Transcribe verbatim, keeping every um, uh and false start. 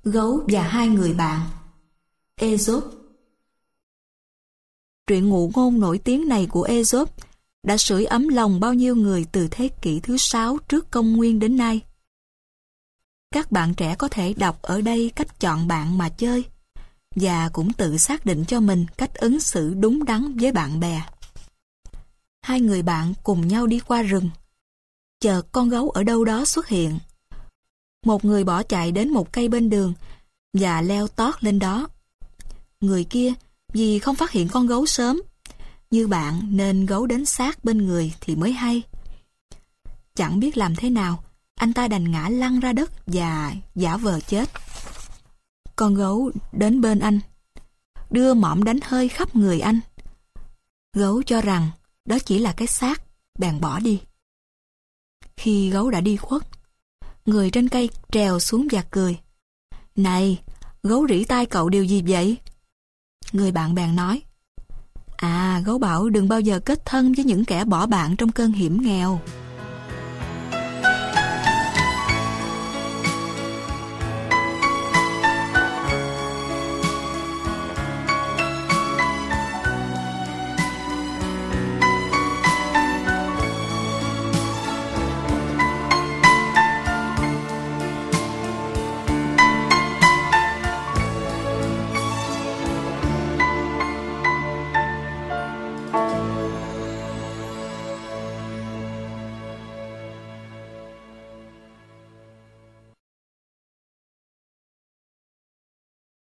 Gấu và hai người bạn. Aesop. Truyện ngụ ngôn nổi tiếng này của Aesop đã sưởi ấm lòng bao nhiêu người từ thế kỷ thứ sáu trước công nguyên đến nay. Các bạn trẻ có thể đọc ở đây cách chọn bạn mà chơi, và cũng tự xác định cho mình cách ứng xử đúng đắn với bạn bè. Hai người bạn cùng nhau đi qua rừng. Chợt con gấu ở đâu đó xuất hiện. Một người bỏ chạy đến một cây bên đường và leo tót lên đó. Người kia vì không phát hiện con gấu sớm như bạn nên gấu đến sát bên người thì mới hay. Chẳng biết làm thế nào, anh ta đành ngã lăn ra đất và giả vờ chết. Con gấu đến bên anh, đưa mõm đánh hơi khắp người anh. Gấu cho rằng đó chỉ là cái xác, bèn bỏ đi. Khi gấu đã đi khuất, người trên cây trèo xuống và cười. Này, gấu rỉ tai cậu điều gì vậy? Người bạn bèn nói. À, gấu bảo đừng bao giờ kết thân với những kẻ bỏ bạn trong cơn hiểm nghèo.